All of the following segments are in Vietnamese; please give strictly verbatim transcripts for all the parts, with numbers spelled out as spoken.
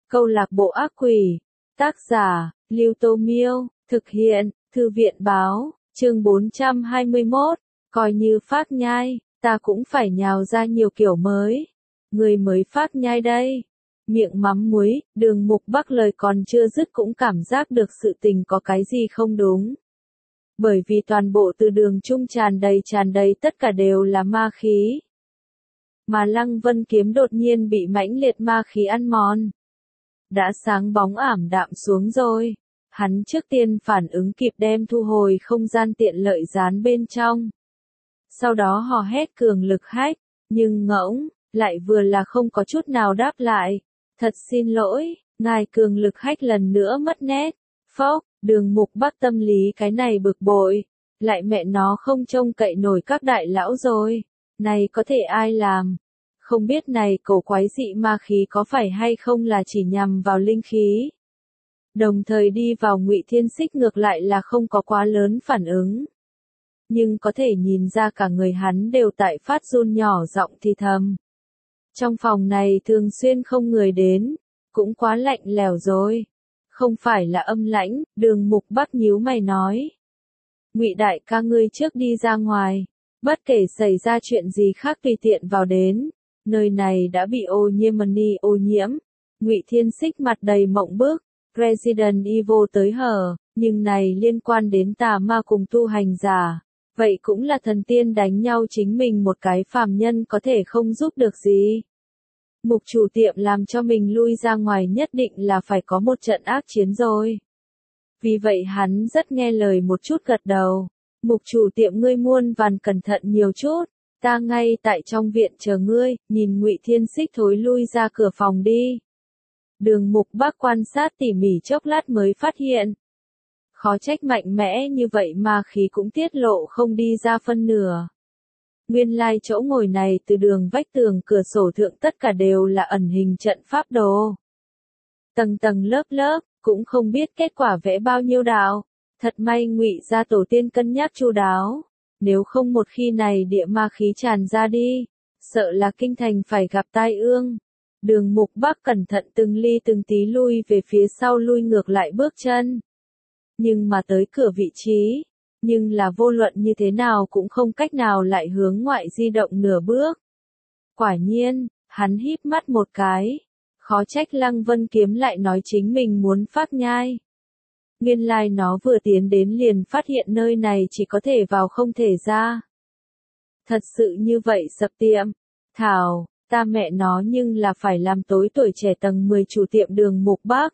Câu lạc bộ ác quỷ. Tác giả, Lưu Tô Miêu. Thực hiện, Thư viện Báo. Chương bốn trăm hai mươi mốt. Coi như phác nhai, ta cũng phải nhào ra nhiều kiểu mới. Người mới phác nhai đây. Miệng mắm muối, Đường Mục Bắc lời còn chưa dứt cũng cảm giác được sự tình có cái gì không đúng. Bởi vì toàn bộ từ đường trung tràn đầy tràn đầy tất cả đều là ma khí. Mà Lăng Vân kiếm đột nhiên bị mãnh liệt ma khí ăn mòn. Đã sáng bóng ảm đạm xuống rồi. Hắn trước tiên phản ứng kịp đem thu hồi không gian tiện lợi dán bên trong. Sau đó hò hét cường lực hách, nhưng ngỗng, lại vừa là không có chút nào đáp lại. Thật xin lỗi, ngài cường lực hách lần nữa mất nét. Phốc, Đường Mục Bắc tâm lý cái này bực bội. Lại mẹ nó không trông cậy nổi các đại lão rồi. Này có thể ai làm? Không biết này cổ quái dị ma khí có phải hay không là chỉ nhằm vào linh khí. Đồng thời đi vào Ngụy Thiên Xích ngược lại là không có quá lớn phản ứng. Nhưng có thể nhìn ra cả người hắn đều tại phát run nhỏ giọng thì thầm. Trong phòng này thường xuyên không người đến, cũng quá lạnh lẽo rồi. Không phải là âm lãnh, Đường Mục Bắc nhíu mày nói. Ngụy đại ca ngươi trước đi ra ngoài, bất kể xảy ra chuyện gì khác tùy tiện vào đến. Nơi này đã bị ô nhiễm mani ô nhiễm. Ngụy Thiên Xích mặt đầy mộng bức. Resident Evil tới hở, nhưng này liên quan đến tà ma cùng tu hành giả. Vậy cũng là thần tiên đánh nhau chính mình một cái phàm nhân có thể không giúp được gì. Mục chủ tiệm làm cho mình lui ra ngoài nhất định là phải có một trận ác chiến rồi. Vì vậy hắn rất nghe lời một chút gật đầu. Mục chủ tiệm ngươi muôn vàn cẩn thận nhiều chút. Ta ngay tại trong viện chờ ngươi, nhìn Ngụy Thiên Xích thối lui ra cửa phòng đi. Đường Mục Bắc quan sát tỉ mỉ chốc lát mới phát hiện. Khó trách mạnh mẽ như vậy mà khí cũng tiết lộ không đi ra phân nửa. Nguyên lai chỗ ngồi này từ đường vách tường cửa sổ thượng tất cả đều là ẩn hình trận pháp đồ. Tầng tầng lớp lớp, cũng không biết kết quả vẽ bao nhiêu đạo. Thật may Ngụy gia tổ tiên cân nhắc chu đáo. Nếu không một khi này địa ma khí tràn ra đi, sợ là kinh thành phải gặp tai ương. Đường Mục Bắc cẩn thận từng ly từng tí lui về phía sau lui ngược lại bước chân. Nhưng mà tới cửa vị trí, nhưng là vô luận như thế nào cũng không cách nào lại hướng ngoại di động nửa bước. Quả nhiên, hắn híp mắt một cái, khó trách Lăng Vân kiếm lại nói chính mình muốn phác nhai. Nguyên lai nó vừa tiến đến liền phát hiện nơi này chỉ có thể vào không thể ra. Thật sự như vậy sập tiệm. Thảo, ta mẹ nó nhưng là phải làm tối tuổi trẻ tầng mười chủ tiệm Đường Mục Bắc.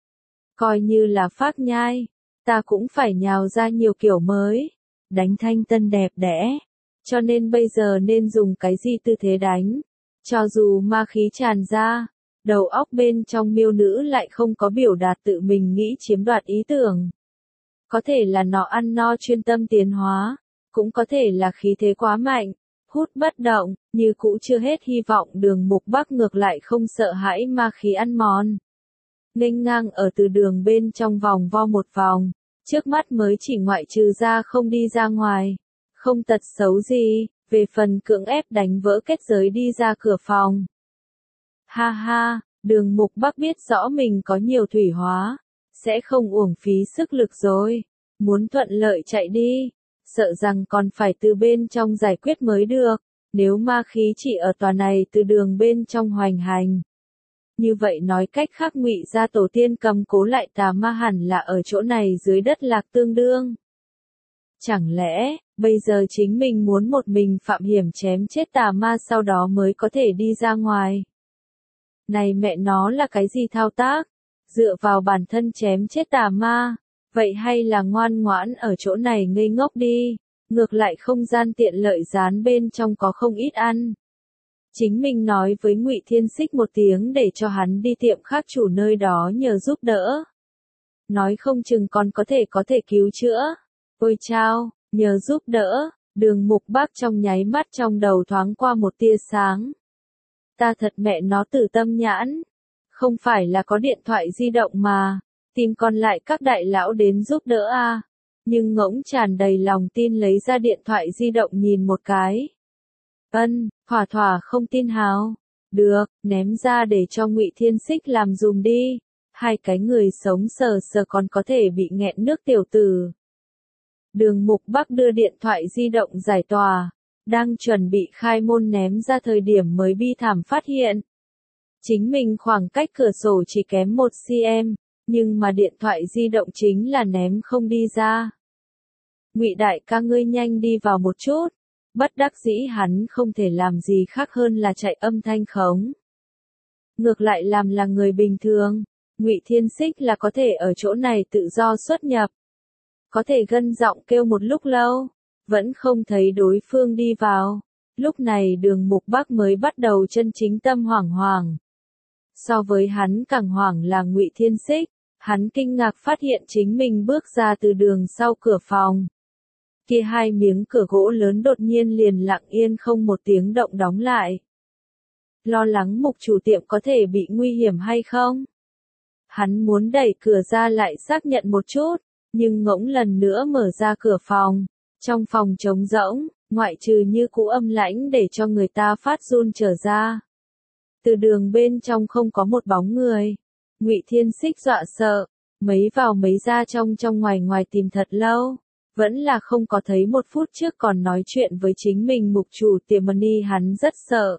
Coi như là phác nhai, ta cũng phải nhào ra nhiều kiểu mới. Đánh thanh tân đẹp đẽ. Cho nên bây giờ nên dùng cái gì tư thế đánh. Cho dù ma khí tràn ra. Đầu óc bên trong miêu nữ lại không có biểu đạt tự mình nghĩ chiếm đoạt ý tưởng. Có thể là nó ăn no chuyên tâm tiến hóa, cũng có thể là khí thế quá mạnh, hút bất động, như cũ chưa hết hy vọng. Đường Mục Bắc ngược lại không sợ hãi ma khí ăn mòn. Nghênh ngang ở từ đường bên trong vòng vo một vòng, trước mắt mới chỉ ngoại trừ ra không đi ra ngoài, không tật xấu gì, về phần cưỡng ép đánh vỡ kết giới đi ra cửa phòng. Ha ha, Đường Mục Bắc biết rõ mình có nhiều thủy hóa, sẽ không uổng phí sức lực rồi. Muốn thuận lợi chạy đi, sợ rằng còn phải từ bên trong giải quyết mới được. Nếu ma khí chỉ ở tòa này từ đường bên trong hoành hành. Như vậy nói cách khác Ngụy gia tổ tiên cầm cố lại tà ma hẳn là ở chỗ này dưới đất lạc tương đương. Chẳng lẽ, bây giờ chính mình muốn một mình phạm hiểm chém chết tà ma sau đó mới có thể đi ra ngoài. Này mẹ nó là cái gì thao tác? Dựa vào bản thân chém chết tà ma, vậy hay là ngoan ngoãn ở chỗ này ngây ngốc đi, ngược lại không gian tiện lợi dán bên trong có không ít ăn. Chính mình nói với Ngụy Thiên Xích một tiếng để cho hắn đi tiệm khác chủ nơi đó nhờ giúp đỡ. Nói không chừng còn có thể có thể cứu chữa. Ôi chao, nhờ giúp đỡ, Đường Mục Bắc trong nháy mắt trong đầu thoáng qua một tia sáng. Ta thật mẹ nó tử tâm nhãn. Không phải là có điện thoại di động mà. Tìm còn lại các đại lão đến giúp đỡ à. Nhưng ngỗng tràn đầy lòng tin lấy ra điện thoại di động nhìn một cái. Ân, thỏa thỏa không tin hào. Được, ném ra để cho Ngụy Thiên Xích làm dùm đi. Hai cái người sống sờ sờ còn có thể bị nghẹn nước tiểu tử. Đường Mục Bắc đưa điện thoại di động giải tỏa, đang chuẩn bị khai môn ném ra thời điểm mới bi thảm phát hiện. Chính mình khoảng cách cửa sổ chỉ kém một xăng-ti-mét, nhưng mà điện thoại di động chính là ném không đi ra. Ngụy đại ca ngươi nhanh đi vào một chút. Bất đắc dĩ hắn không thể làm gì khác hơn là chạy âm thanh khống. Ngược lại làm là người bình thường, Ngụy Thiên Xích là có thể ở chỗ này tự do xuất nhập. Có thể gân giọng kêu một lúc lâu, vẫn không thấy đối phương đi vào. Lúc này Đường Mục Bắc mới bắt đầu chân chính tâm hoảng hoảng. So với hắn càng hoảng là Ngụy Thiên Xích, hắn kinh ngạc phát hiện chính mình bước ra từ đường sau cửa phòng. Kia hai miếng cửa gỗ lớn đột nhiên liền lặng yên không một tiếng động đóng lại. Lo lắng Mục chủ tiệm có thể bị nguy hiểm hay không? Hắn muốn đẩy cửa ra lại xác nhận một chút, nhưng ngỗng lần nữa mở ra cửa phòng. Trong phòng trống rỗng, ngoại trừ như cũ âm lãnh để cho người ta phát run trở ra. Từ đường bên trong không có một bóng người. Ngụy Thiên Xích dọa sợ, mấy vào mấy ra trong trong ngoài ngoài tìm thật lâu. Vẫn là không có thấy một phút trước còn nói chuyện với chính mình Mục chủ tiệm money hắn rất sợ.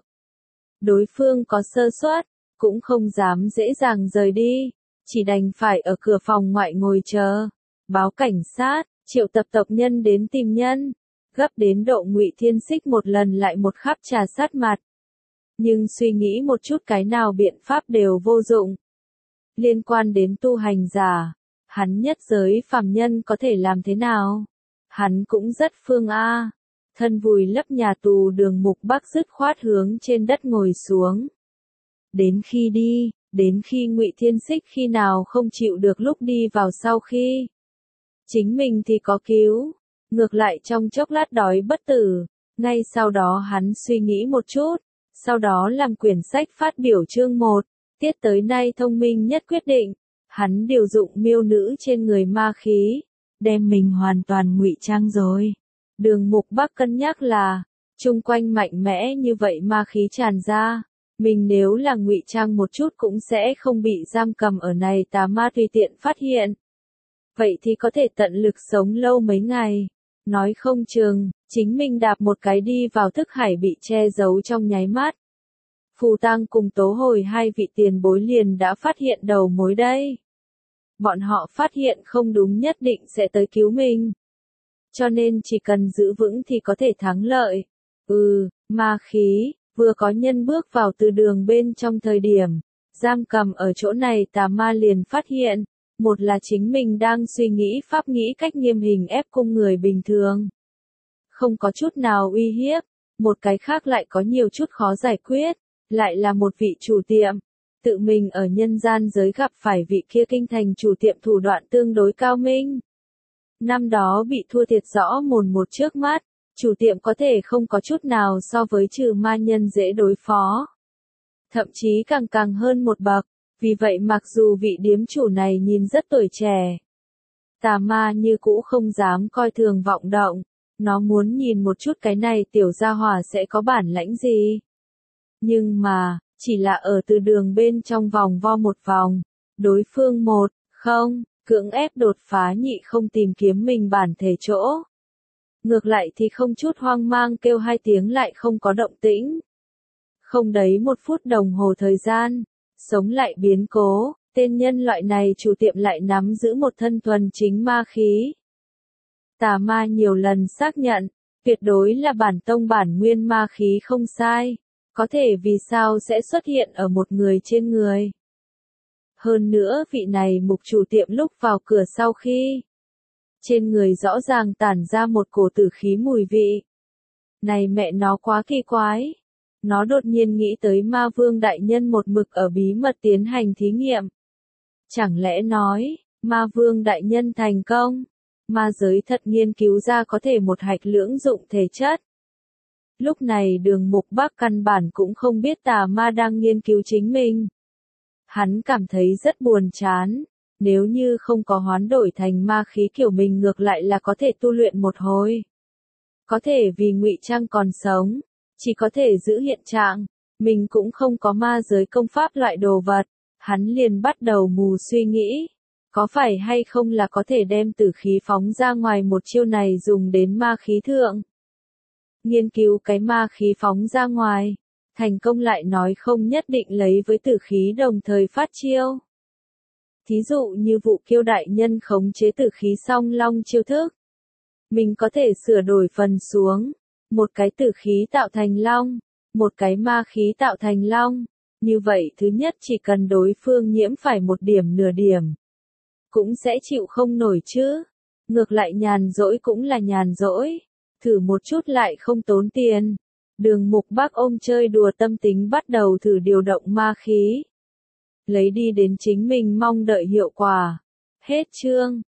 Đối phương có sơ suất, cũng không dám dễ dàng rời đi, chỉ đành phải ở cửa phòng ngoại ngồi chờ, báo cảnh sát, triệu tập tộc nhân đến tìm nhân, gấp đến độ Ngụy Thiên Xích một lần lại một khắp trà sát mặt. Nhưng suy nghĩ một chút cái nào biện pháp đều vô dụng. Liên quan đến tu hành giả, hắn nhất giới phàm nhân có thể làm thế nào? Hắn cũng rất phương a. Thân vùi lấp nhà tù Đường Mục Bắc dứt khoát hướng trên đất ngồi xuống. Đến khi đi, đến khi Ngụy Thiên Xích khi nào không chịu được lúc đi vào sau khi. Chính mình thì có cứu, ngược lại trong chốc lát đói bất tử, ngay sau đó hắn suy nghĩ một chút, sau đó làm quyển sách phát biểu chương một, tiết tới nay thông minh nhất quyết định, hắn điều dụng miêu nữ trên người ma khí, đem mình hoàn toàn ngụy trang rồi. Đường Mục Bắc cân nhắc là, chung quanh mạnh mẽ như vậy ma khí tràn ra, mình nếu là ngụy trang một chút cũng sẽ không bị giam cầm ở này tà ma tùy tiện phát hiện. Vậy thì có thể tận lực sống lâu mấy ngày. Nói không chừng, chính mình đạp một cái đi vào thức hải bị che giấu trong nháy mắt. Phù Tang cùng Tố Hồi hai vị tiền bối liền đã phát hiện đầu mối đây. Bọn họ phát hiện không đúng nhất định sẽ tới cứu mình. Cho nên chỉ cần giữ vững thì có thể thắng lợi. Ừ, ma khí, vừa có nhân bước vào từ đường bên trong thời điểm, giam cầm ở chỗ này tà ma liền phát hiện. Một là chính mình đang suy nghĩ pháp nghĩ cách nghiêm hình ép cung người bình thường. Không có chút nào uy hiếp, một cái khác lại có nhiều chút khó giải quyết, lại là một vị chủ tiệm. Tự mình ở nhân gian giới gặp phải vị kia kinh thành chủ tiệm thủ đoạn tương đối cao minh. Năm đó bị thua thiệt rõ mồn một trước mắt, chủ tiệm có thể không có chút nào so với trừ ma nhân dễ đối phó. Thậm chí càng càng hơn một bậc. Vì vậy mặc dù vị điếm chủ này nhìn rất tuổi trẻ, tà ma như cũ không dám coi thường vọng động, nó muốn nhìn một chút cái này tiểu gia hỏa sẽ có bản lãnh gì. Nhưng mà, chỉ là ở từ đường bên trong vòng vo một vòng, đối phương một, không, cưỡng ép đột phá nhị không tìm kiếm mình bản thể chỗ. Ngược lại thì không chút hoang mang kêu hai tiếng lại không có động tĩnh. Không đấy một phút đồng hồ thời gian. Sống lại biến cố, tên nhân loại này chủ tiệm lại nắm giữ một thân thuần chính ma khí. Tà ma nhiều lần xác nhận, tuyệt đối là bản tông bản nguyên ma khí không sai, có thể vì sao sẽ xuất hiện ở một người trên người. Hơn nữa vị này Mục chủ tiệm lúc vào cửa sau khi, trên người rõ ràng tản ra một cổ tử khí mùi vị. Này mẹ nó quá kỳ quái. Nó đột nhiên nghĩ tới ma vương đại nhân một mực ở bí mật tiến hành thí nghiệm. Chẳng lẽ nói, ma vương đại nhân thành công, ma giới thật nghiên cứu ra có thể một hạch lưỡng dụng thể chất. Lúc này Đường Mục Bắc căn bản cũng không biết tà ma đang nghiên cứu chính mình. Hắn cảm thấy rất buồn chán, nếu như không có hoán đổi thành ma khí kiểu mình ngược lại là có thể tu luyện một hồi. Có thể vì ngụy trang còn sống. Chỉ có thể giữ hiện trạng, Mình cũng không có ma giới công pháp loại đồ vật. Hắn liền bắt đầu mù suy nghĩ. Có phải hay không là có thể đem tử khí phóng ra ngoài một chiêu này dùng đến ma khí thượng. Nghiên cứu cái ma khí phóng ra ngoài. Thành công lại nói không nhất định lấy với tử khí đồng thời phát chiêu. Thí dụ như vụ kiêu đại nhân khống chế tử khí song long chiêu thức. Mình có thể sửa đổi phần xuống. Một cái tử khí tạo thành long. Một cái ma khí tạo thành long. Như vậy thứ nhất chỉ cần đối phương nhiễm phải một điểm nửa điểm. Cũng sẽ chịu không nổi chứ. Ngược lại nhàn rỗi cũng là nhàn rỗi. Thử một chút lại không tốn tiền. Đường Mục Bác ôm chơi đùa tâm tính bắt đầu thử điều động ma khí. Lấy đi đến chính mình mong đợi hiệu quả. Hết chương.